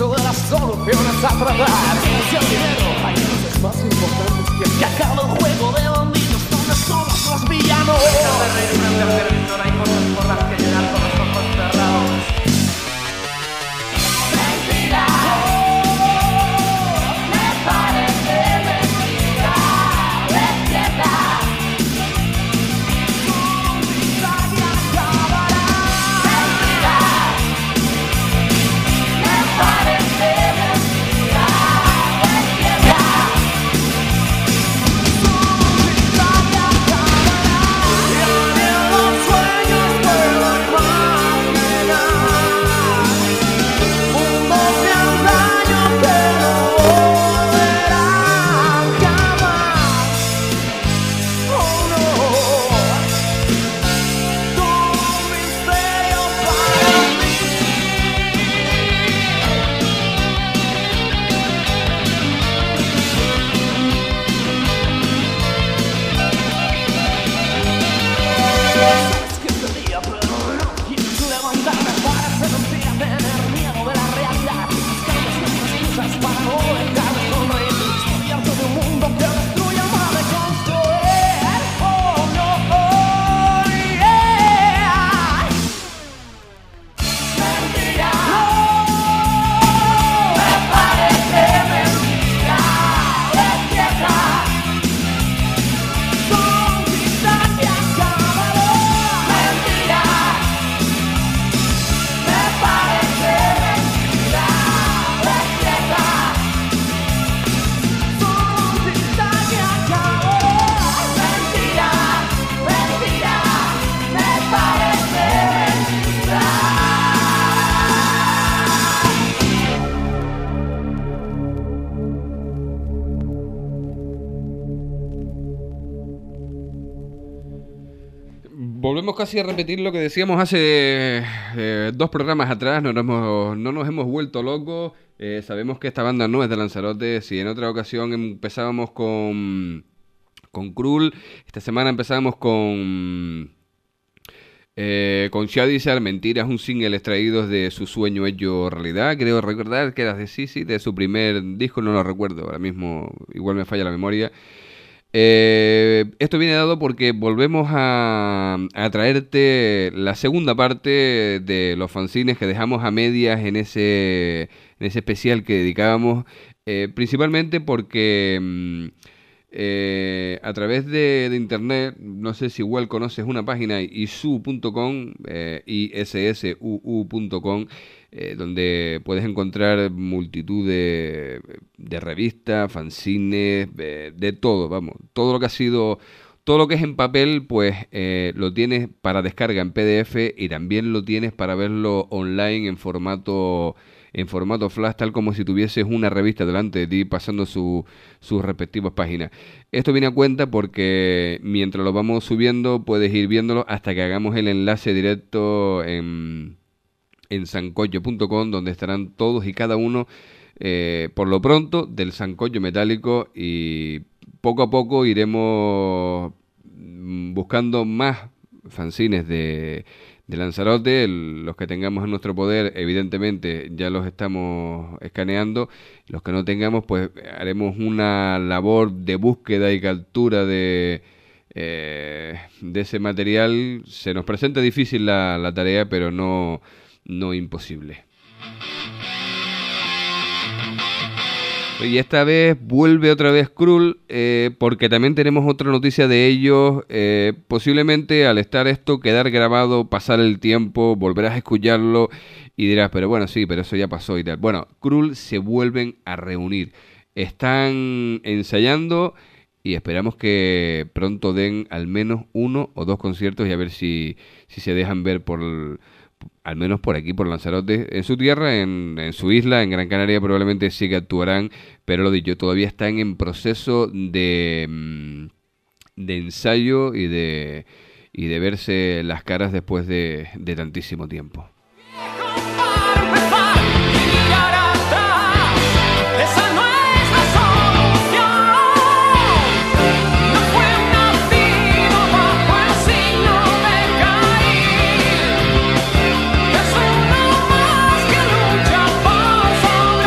mucho de las soluciones a tratar. Si el dinero hay cosas más importantes que acabe el juego de los niños donde somos los villanos. Deja de reír una tercera, hay cosas por las que llorar con los ojos cerrados. Mentira, me parece mentira, despierta. Tu vida ya acabará. Mentira, me parece mentira, despierta. Tu vida ya acabará. Y en los sueños puedo imaginar mundos de antaño que no volverán jamás. Oh no, tu misterio para mí. Sabes que te diga, pero no quieres levantarme. Parece mentira tener miedo de la realidad. Buscando siempre excusas para no dejar de sonreír. Estoy harto de un mundo que destruye más de construir. Oh no, oh yeah. Mentira, me parece mentira, despierta. Tu vida que acabará. Mentira, me parece mentira, despierta. Tu vida que acabará. Mentira, mentira, me parece mentira. Volvemos casi a repetir lo que decíamos hace 2 programas atrás. No nos hemos vuelto locos. Sabemos que esta banda no es de Lanzarote. Si en otra ocasión empezábamos con Krul, esta semana empezábamos con Shadisar, Mentiras, un single extraído de Su sueño hecho realidad. Creo recordar que era de Sisi, de su primer disco, no lo recuerdo ahora mismo, igual me falla la memoria. Esto viene dado porque volvemos a traerte la segunda parte de los fanzines que dejamos a medias en ese especial que dedicábamos, principalmente porque a través de internet, no sé si igual conoces una página, isu.com, issuu.com, donde puedes encontrar multitud de revistas, fanzines, de todo, vamos, todo lo que ha sido, todo lo que es en papel, pues lo tienes para descarga en PDF y también lo tienes para verlo online en formato flash, tal como si tuvieses una revista delante de ti pasando sus respectivas páginas. Esto viene a cuenta porque mientras lo vamos subiendo puedes ir viéndolo hasta que hagamos el enlace directo en sancocho.com, donde estarán todos y cada uno, por lo pronto, del sancocho metálico, y poco a poco iremos buscando más fanzines de Lanzarote. Los que tengamos en nuestro poder, evidentemente, ya los estamos escaneando. Los que no tengamos, pues haremos una labor de búsqueda y captura de ese material. Se nos presenta difícil la tarea, pero no imposible. Y esta vez vuelve otra vez Krul, porque también tenemos otra noticia de ellos. Posiblemente al estar esto, quedar grabado, pasar el tiempo, volverás a escucharlo y dirás, pero bueno, sí, pero eso ya pasó y tal. Bueno, Krul se vuelven a reunir. Están ensayando y esperamos que pronto den al menos 1 o 2 conciertos y a ver si se dejan ver al menos por aquí, por Lanzarote. En su tierra, en su isla, en Gran Canaria, probablemente sí que actuarán, pero lo dicho, todavía están en proceso de ensayo y de verse las caras después de tantísimo tiempo. Eso no más que lucha por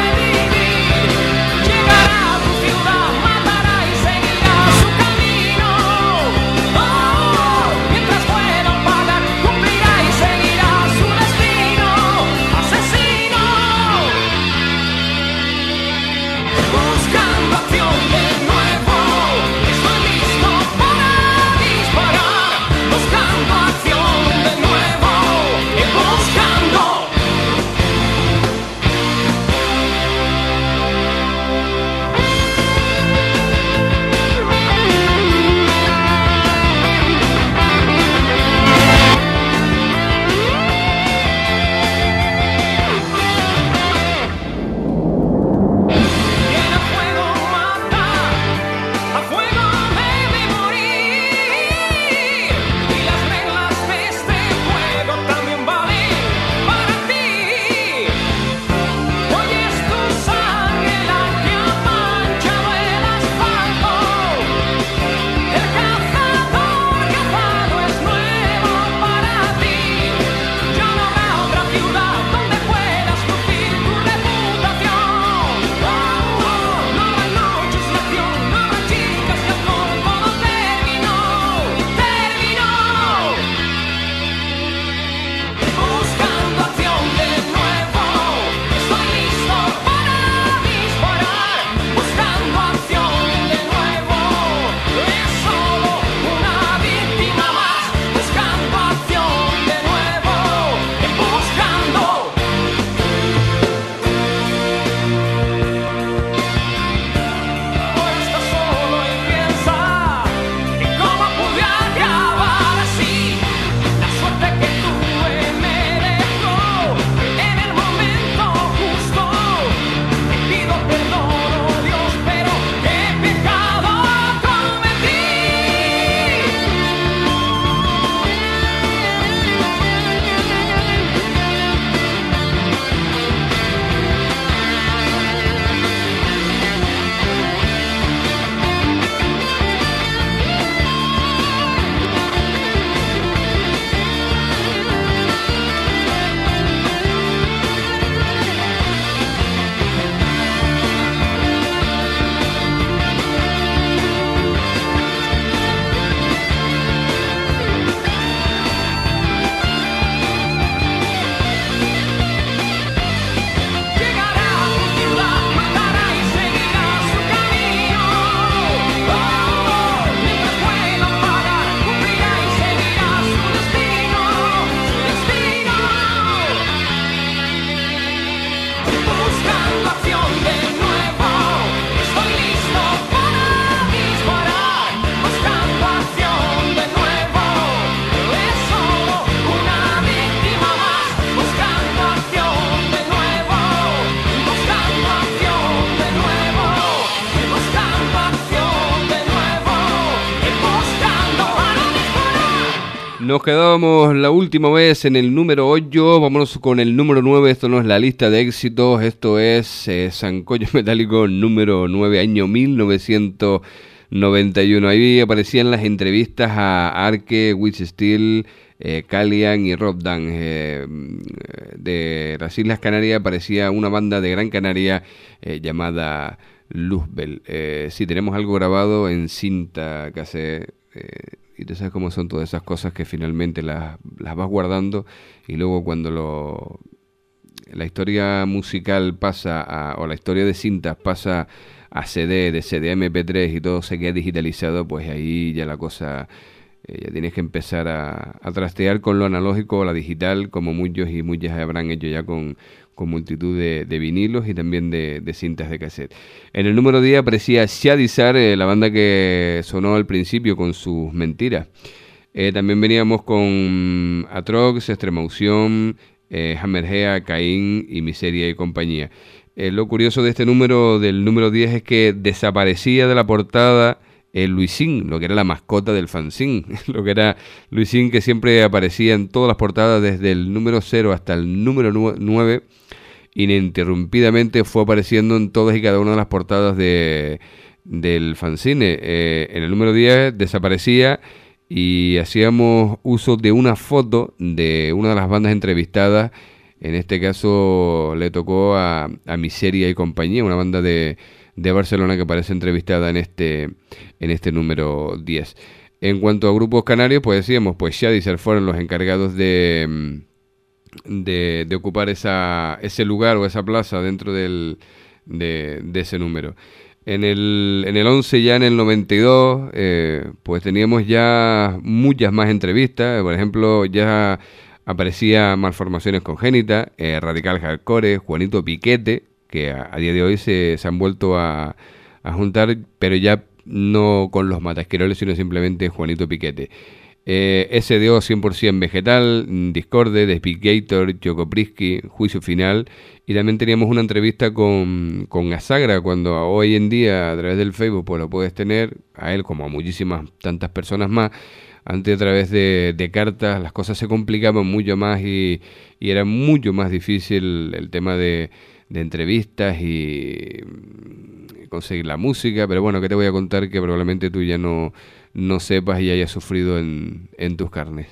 Nos quedábamos la última vez en el número 8, vámonos con el número 9, esto no es la lista de éxitos, esto es Sancocho Metálico número 9, año 1991. Ahí aparecían las entrevistas a Arke, Witch Steel, Calian y Rob Dunn. De las Islas Canarias aparecía una banda de Gran Canaria llamada Luzbel. Sí, tenemos algo grabado en cinta cassette. Y tú sabes cómo son todas esas cosas que finalmente las vas guardando y luego cuando la historia musical pasa o la historia de cintas pasa a CD, de CD a MP3 y todo se queda digitalizado, pues ahí ya la cosa, ya tienes que empezar a trastear con lo analógico o la digital, como muchos y muchas habrán hecho ya con multitud de vinilos y también de cintas de cassette. En el número 10 aparecía Shadizar, la banda que sonó al principio con sus mentiras. También veníamos con Atrox, Extremaución, Hammerhea, Caín y Miseria y compañía. Lo curioso de este número, del número 10, es que desaparecía de la portada Luisín, lo que era la mascota del fanzine, lo que era Luisín, que siempre aparecía en todas las portadas desde el número 0 hasta el número 9, ininterrumpidamente fue apareciendo en todas y cada una de las portadas del fanzine. En el número 10 desaparecía y hacíamos uso de una foto de una de las bandas entrevistadas. En este caso le tocó a Miseria y compañía, una banda de Barcelona que aparece entrevistada en este número 10. En cuanto a grupos canarios, pues decíamos, pues Shadizar fueron los encargados de ocupar ese lugar o esa plaza dentro de ese número. En el 11, ya en el 92, pues teníamos ya muchas más entrevistas. Por ejemplo, ya aparecía Malformaciones Congénitas, Radical Hardcore, Juanito Piquete, que a día de hoy se han vuelto a juntar, pero ya no con los Matasquiroles, sino simplemente Juanito Piquete. SDO 100% Vegetal, Discorde, Despigator, Chocoprisky, Juicio Final, y también teníamos una entrevista con Asagra, cuando hoy en día a través del Facebook pues lo puedes tener, a él como a muchísimas tantas personas más. Antes a través de cartas las cosas se complicaban mucho más y era mucho más difícil el tema de entrevistas y conseguir la música, pero bueno, que te voy a contar que probablemente tú ya no sepas y hayas sufrido en tus carnes.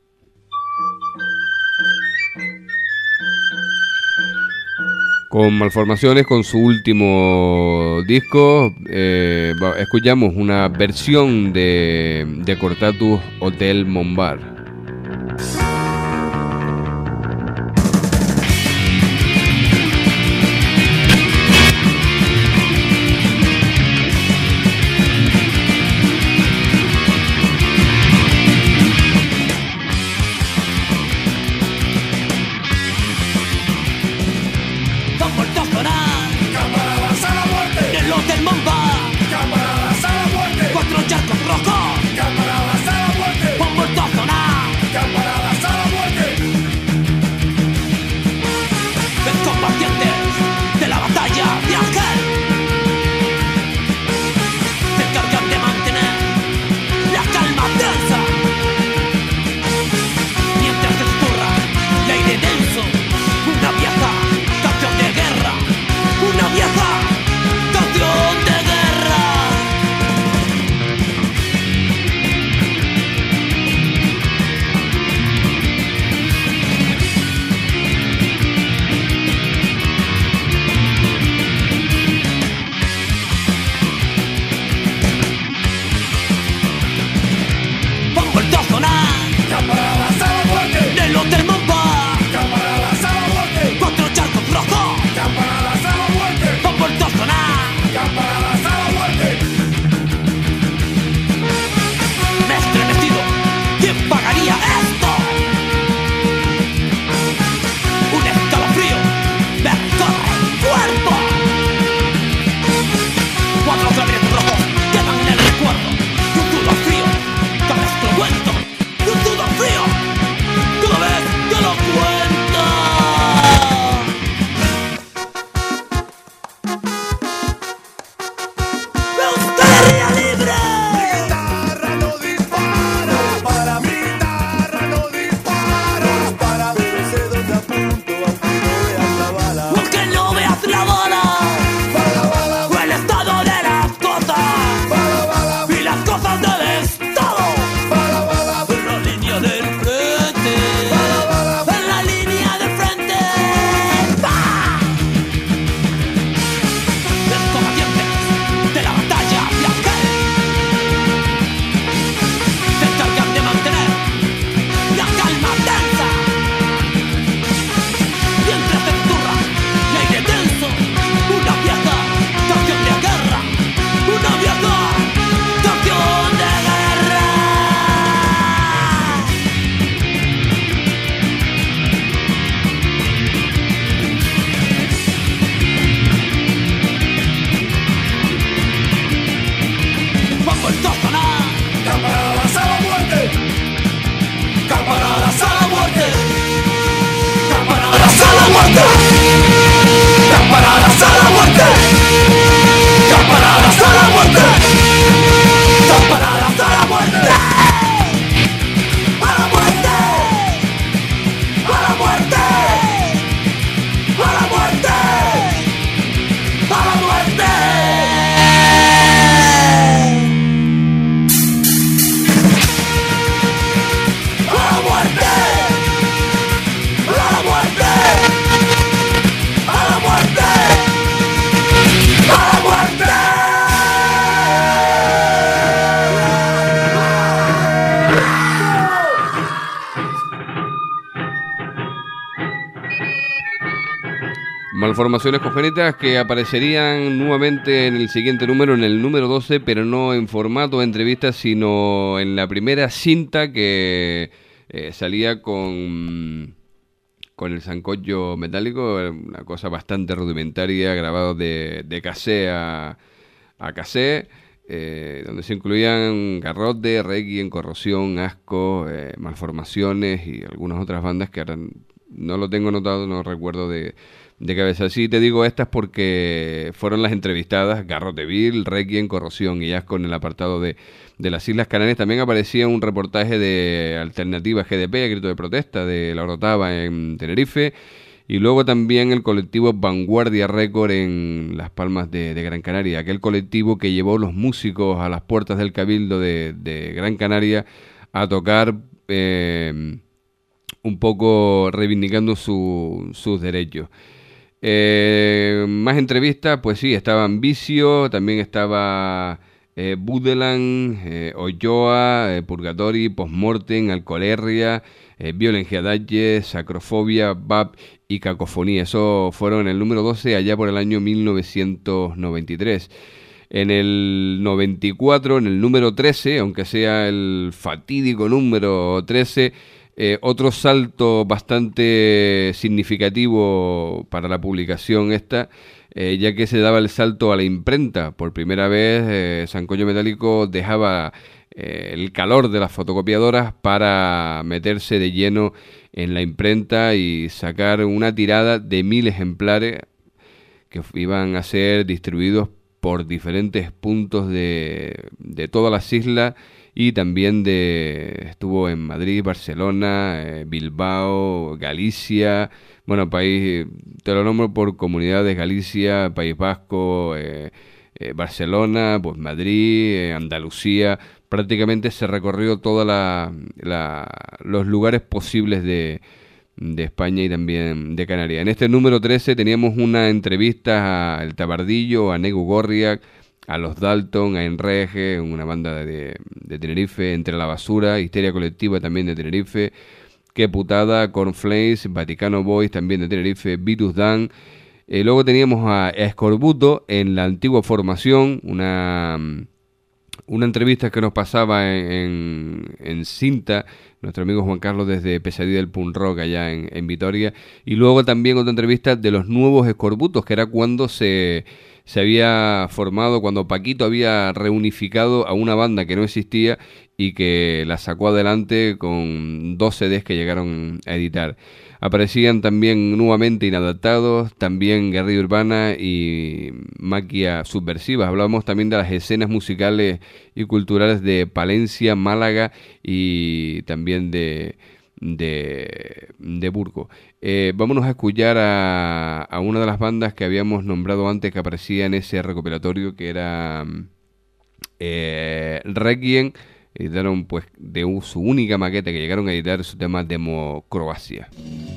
Con Malformaciones, con su último disco, escuchamos una versión de Cortatus Hotel Mombar. Cuatro charcos rojos, camaradas a la muerte, vamos a sonar. Formaciones Congénitas, que aparecerían nuevamente en el siguiente número, en el número 12, pero no en formato de entrevista, sino en la primera cinta que salía con el sancocho metálico, una cosa bastante rudimentaria, grabado de cassette a cassette, donde se incluían Garrote, Requiem, Corrosión, Asco, Malformaciones y algunas otras bandas que ahora no lo tengo notado, no recuerdo de cabeza. Sí, te digo estas porque fueron las entrevistadas: Garroteville, Requiem, Corrosión y Asco en el apartado de las Islas Canarias. También aparecía un reportaje de Alternativa GDP, grito de protesta, de La Orotava en Tenerife, y luego también el colectivo Vanguardia Record en Las Palmas de Gran Canaria, aquel colectivo que llevó los músicos a las puertas del Cabildo de Gran Canaria a tocar, un poco reivindicando sus derechos. Más entrevistas, pues sí, estaban Vicio, también estaba Budeland, Oyoa, Purgatori, Postmortem, Alcolerria, Violencia Dalle, Sacrofobia, Bab y Cacofonía. Eso fueron en el número 12 allá por el año 1993. En el 94, en el número 13, aunque sea el fatídico número 13, otro salto bastante significativo para la publicación esta, ya que se daba el salto a la imprenta. Por primera vez, Sancocho Metálico dejaba el calor de las fotocopiadoras para meterse de lleno en la imprenta y sacar una tirada de 1000 ejemplares que iban a ser distribuidos por diferentes puntos de todas las islas, y también estuvo en Madrid, Barcelona, Bilbao, Galicia, bueno, país, te lo nombro por comunidades: Galicia, País Vasco, Barcelona, pues Madrid, Andalucía. Prácticamente se recorrió todos los lugares posibles de España y también de Canarias. En este número 13 teníamos una entrevista a El Tabardillo, a Negu Gorriak, a Los Dalton, a Enreje, una banda de Tenerife, Entre la Basura, Histeria Colectiva también de Tenerife, Qué Putada, Cornflakes, Vaticano Boys también de Tenerife, Virus Dan. Luego teníamos a Escorbuto en La Antigua Formación, una entrevista que nos pasaba en cinta nuestro amigo Juan Carlos desde Pesadilla del Punk Rock allá en Vitoria. Y luego también otra entrevista de los nuevos Escorbutos, que era cuando se había formado, cuando Paquito había reunificado a una banda que no existía y que la sacó adelante con 2 CDs que llegaron a editar. Aparecían también nuevamente Inadaptados, también Guerrilla Urbana y Maquia Subversiva. Hablábamos también de las escenas musicales y culturales de Palencia, Málaga y también de Burgos. Vámonos a escuchar a una de las bandas que habíamos nombrado antes, que aparecía en ese recopilatorio, que era Requiem. Editaron pues de su única maqueta que llegaron a editar su tema Demo Croacia.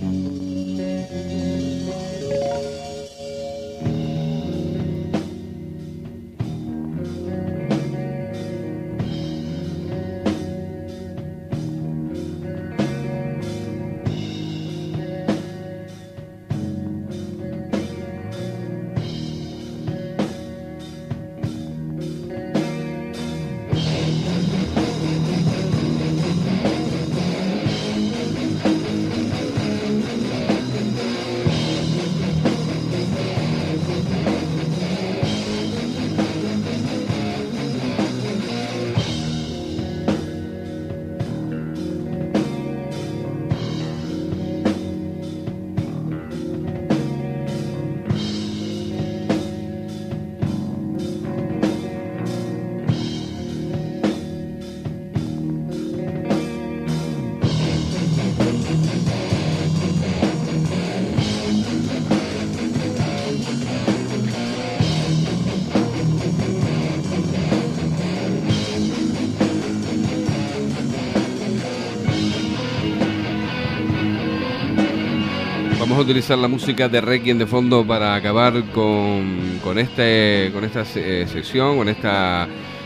Vamos a utilizar la música de Requiem de fondo para acabar con esta sección, con esta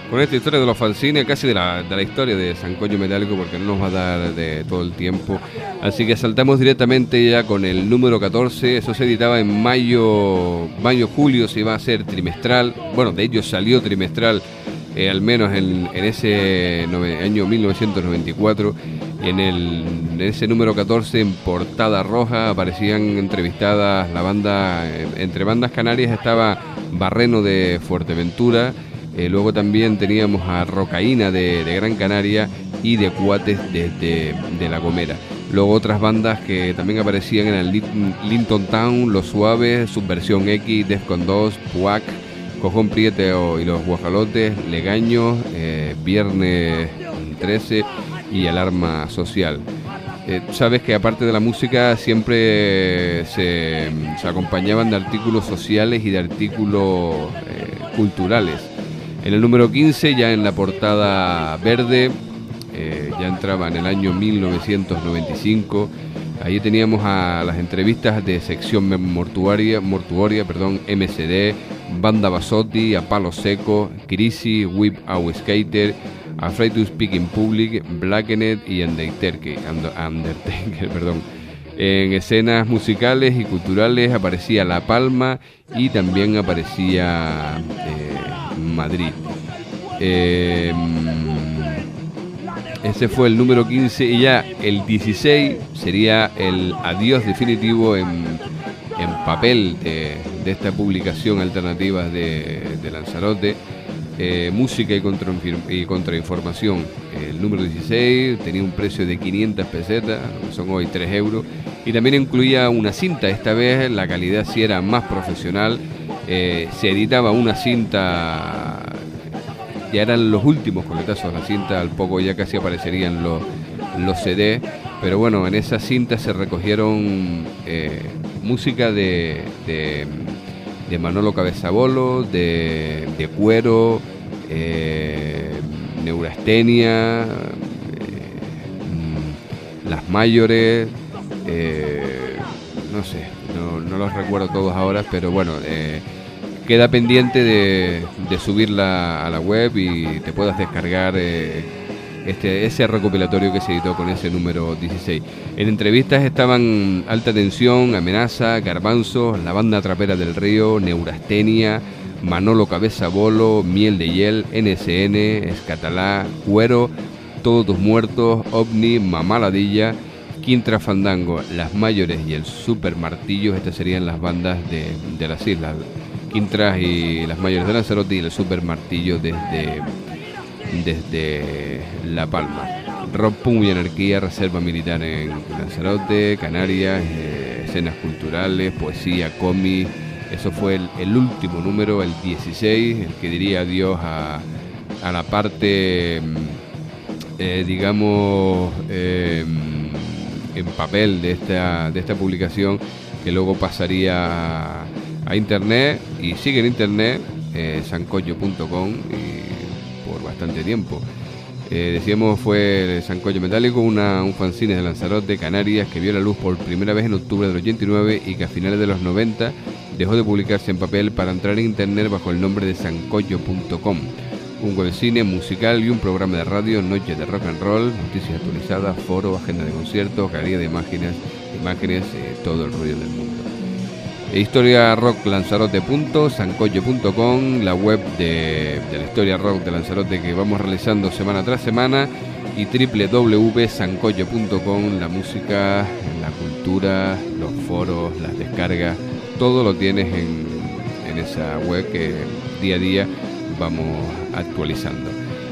con esta historia de los fanzines, casi de la historia de Sancocho Metálico, porque no nos va a dar de todo el tiempo. Así que saltamos directamente ya con el número 14. Eso se editaba en mayo, julio, se iba a hacer trimestral. Bueno, de hecho salió trimestral, al menos en ese año 1994. En ese número 14, en portada roja, aparecían entrevistadas la banda. Entre bandas canarias estaba Barreno de Fuerteventura. Luego también teníamos a Rocaína de Gran Canaria y de Cuates de La Gomera. Luego otras bandas que también aparecían en el Linton Town, Los Suaves, Subversión X, Defcon 2, Puac, Cojón Prieto y Los Guajalotes, Legaños, Viernes 13 y Alarma Social. Sabes que aparte de la música siempre se acompañaban de artículos sociales y de artículos culturales. En el número 15, ya en la portada verde, ya entraba en el año 1995. Ahí teníamos a las entrevistas de sección mortuoria, MCD, Banda Basotti, A Palo Seco, Crisi, Whip Out Skater, Afraid to Speak in Public, Blackened y Undertaker. En escenas musicales y culturales aparecía La Palma y también aparecía Madrid. Ese fue el número 15 y ya el 16 sería el adiós definitivo en papel de esta publicación alternativa de Lanzarote. Música y contrainformación. El número 16 tenía un precio de 500 pesetas, son hoy 3 euros, y también incluía una cinta. Esta vez la calidad sí era más profesional. Se editaba una cinta, ya eran los últimos coletazos de la cinta, al poco ya casi aparecerían los CD, pero bueno, en esa cinta se recogieron música de Manolo Cabezabolo, de Cuero, Neurastenia, Las Mayores, no sé, no los recuerdo todos ahora, pero bueno, queda pendiente de subirla a la web y te puedas descargar ese recopilatorio que se editó con ese número 16. En entrevistas estaban Alta Tensión, Amenaza, Garbanzos, La Banda Trapera del Río, Neurastenia, Manolo Cabezabolo, Miel de Hiel, NSN, Escatalá, Cuero, Todos Tus Muertos, OVNI, Mamá Ladilla, Quintra Fandango, Las Mayores y el Super Martillos. Estas serían las bandas de las islas. Quintras y Las Mayores de Lanzarote y el Super Martillo desde La Palma. Rock, Punk y Anarquía, Reserva Militar en Lanzarote, Canarias, escenas culturales, poesía, cómic. Eso fue el último número, el 16, el que diría adiós a la parte, digamos, en papel de esta publicación, que luego pasaría a internet, y sigue en internet, sancocho.com, y por bastante tiempo. Decíamos, fue Sancocho Metálico, un fanzine de Lanzarote, Canarias, que vio la luz por primera vez en octubre del 89 y que a finales de los 90 dejó de publicarse en papel para entrar en internet bajo el nombre de sancocho.com. Un webcine musical y un programa de radio, noches de rock and roll, noticias actualizadas, foro, agenda de conciertos, galería de imágenes, todo el ruido del mundo. Historia Rock Lanzarote.sancocho.com, la web de la Historia Rock de Lanzarote que vamos realizando semana tras semana, y www.sancocho.com, la música, la cultura, los foros, las descargas, todo lo tienes en esa web que día a día vamos actualizando.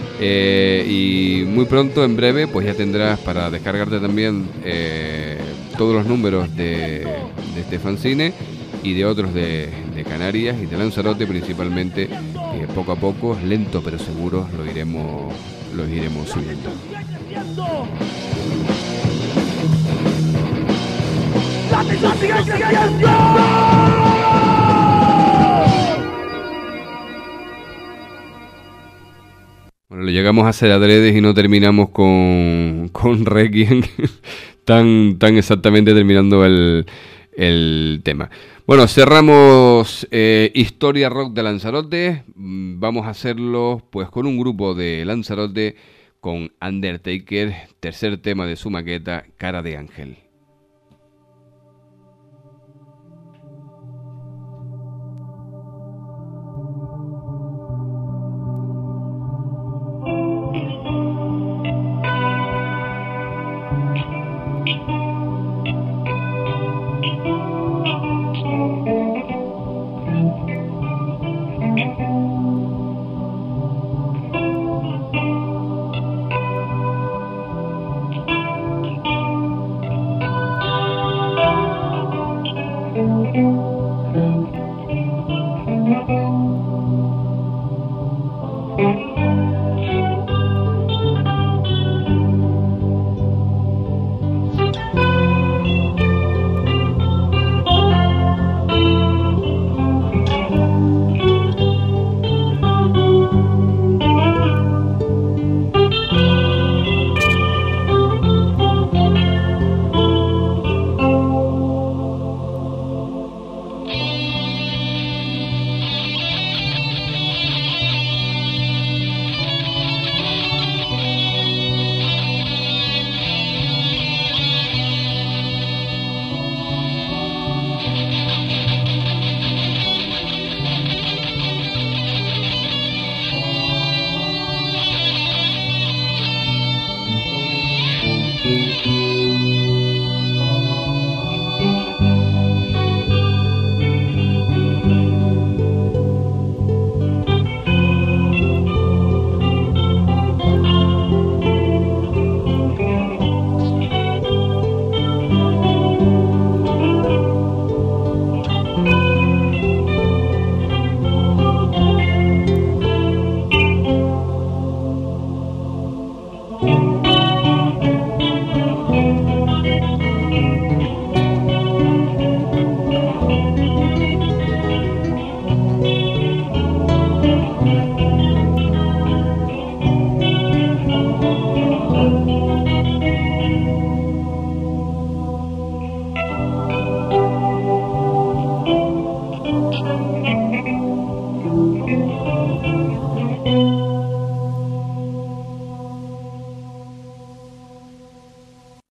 Y muy pronto, en breve, pues ya tendrás para descargarte también todos los números de este fanzine y de otros de Canarias y de Lanzarote principalmente. Poco a poco, lento pero seguro, los iremos subiendo. Bueno, lo llegamos a hacer adredes y no terminamos con Requiem tan exactamente terminando el el tema. Bueno, cerramos Historia Rock de Lanzarote. Vamos a hacerlo pues con un grupo de Lanzarote, con Undertaker, tercer tema de su maqueta, Cara de Ángel.